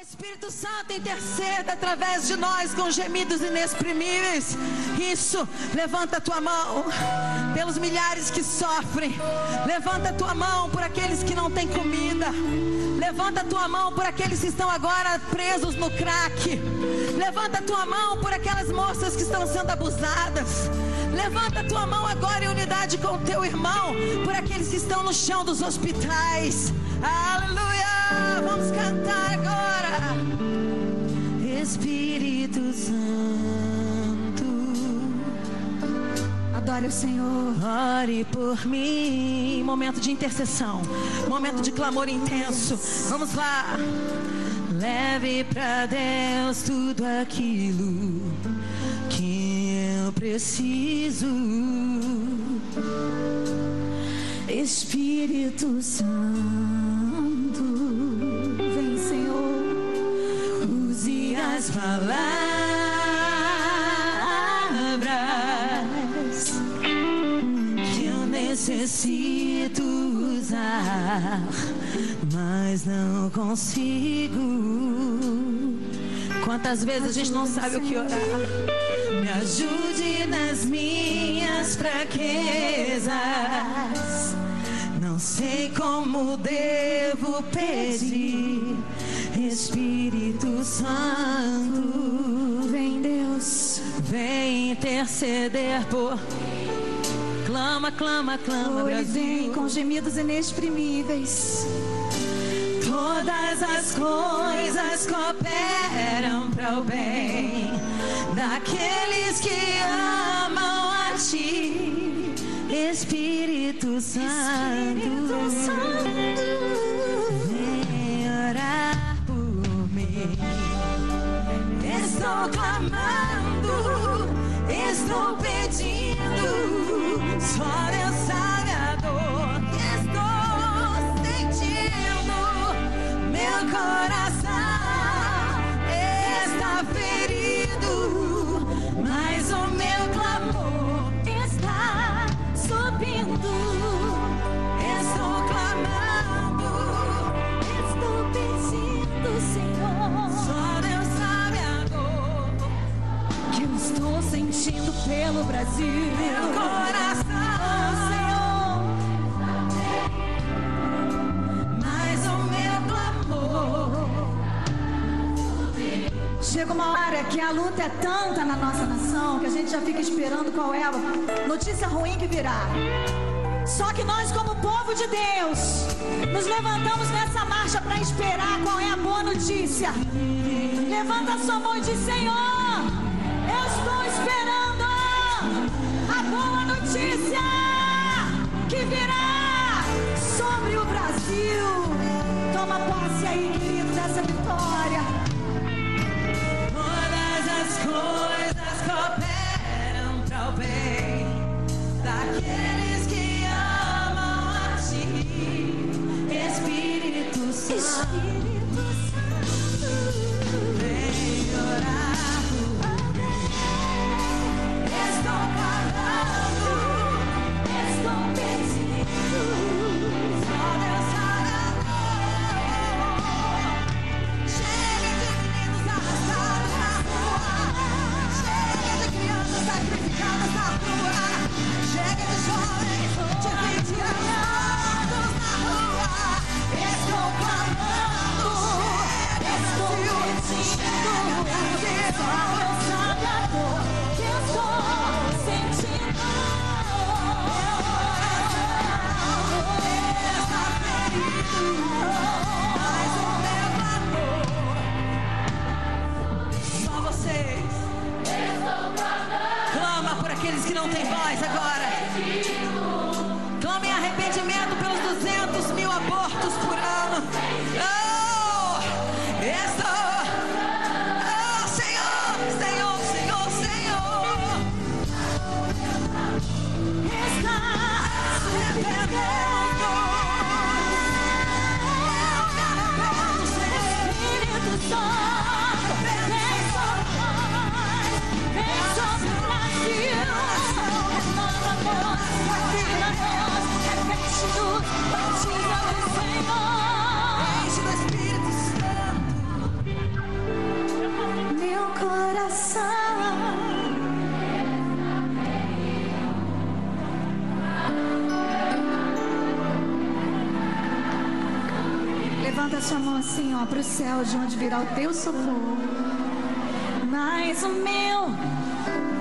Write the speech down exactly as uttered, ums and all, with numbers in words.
Espírito Santo, interceda através de nós com gemidos inexprimíveis. Isso, levanta a tua mão pelos milhares que sofrem. Levanta a tua mão por aqueles que não têm comida. Levanta a tua mão por aqueles que estão agora presos no crack. Levanta a tua mão por aquelas moças que estão sendo abusadas. Levanta a tua mão agora em unidade com o teu irmão por aqueles que estão no chão dos hospitais. Aleluia! Vamos cantar agora. Espírito Santo, adore o Senhor. Ore por mim. Momento de intercessão, momento de clamor intenso. Vamos lá. Leve pra Deus tudo aquilo que eu preciso. Espírito Santo, vem, Senhor. Use as palavras que eu necessito usar, mas não consigo. Quantas vezes a gente não sabe o que orar? Me ajude nas minhas fraquezas. Não sei como devo pedir. Espírito Santo, vem, Deus, vem interceder por. Clama, clama, clama, Brasil. Vem com gemidos inexprimíveis. Todas as coisas cooperam para o bem daqueles que amam a ti, Espírito Santo. Espírito Santo, vem orar por mim. Estou clamando, estou pedindo, só Deus sabe a dor que estou sentindo. Meu coração está ferido, mas o meu clamor está subindo. Estou clamando, estou pedindo, Senhor. Só Deus sabe a dor que eu estou sentindo pelo Brasil. Meu coração, Senhor, mas o meu clamor. Chega uma hora que a luta é tanta na nossa nação que a gente já fica esperando qual é a notícia ruim que virá. Só que nós, como povo de Deus, nos levantamos nessa marcha para esperar qual é a boa notícia. Levanta a sua mão e diz: Senhor, eu estou esperando a boa notícia que virá sobre o Brasil. Toma posse aí, querido, dessa vitória. Todas as coisas cooperam para o bem daqueles que amam a ti, Espírito Santo. Espírito Santo, vem orar por mim. Estou clamando, estou pedindo, só Deus sabe a dor. Chega de meninos arrastados na rua, chega de crianças sacrificadas na rua, chega de jovens de vinte anos na rua. Estou clamando, estou pedindo, só Deus sabe a dor que eu estou sentindo. Está ferido, mas o meu clamor. Só vocês. Clama por aqueles que não têm voz agora. Clama em arrependimento pelos duzentos mil abortos por ano. Oh, estou. Oh, Senhor, Senhor, Senhor, Senhor. Está se arrependendo. Espírito Santo, vem sobre nós, vem sobre o Brasil. Renova-nos, ensina-nos, repete-nos, batiza-nos, Senhor. Levanta a sua mão assim, ó, para o céu, de onde virá o teu socorro. Mas o meu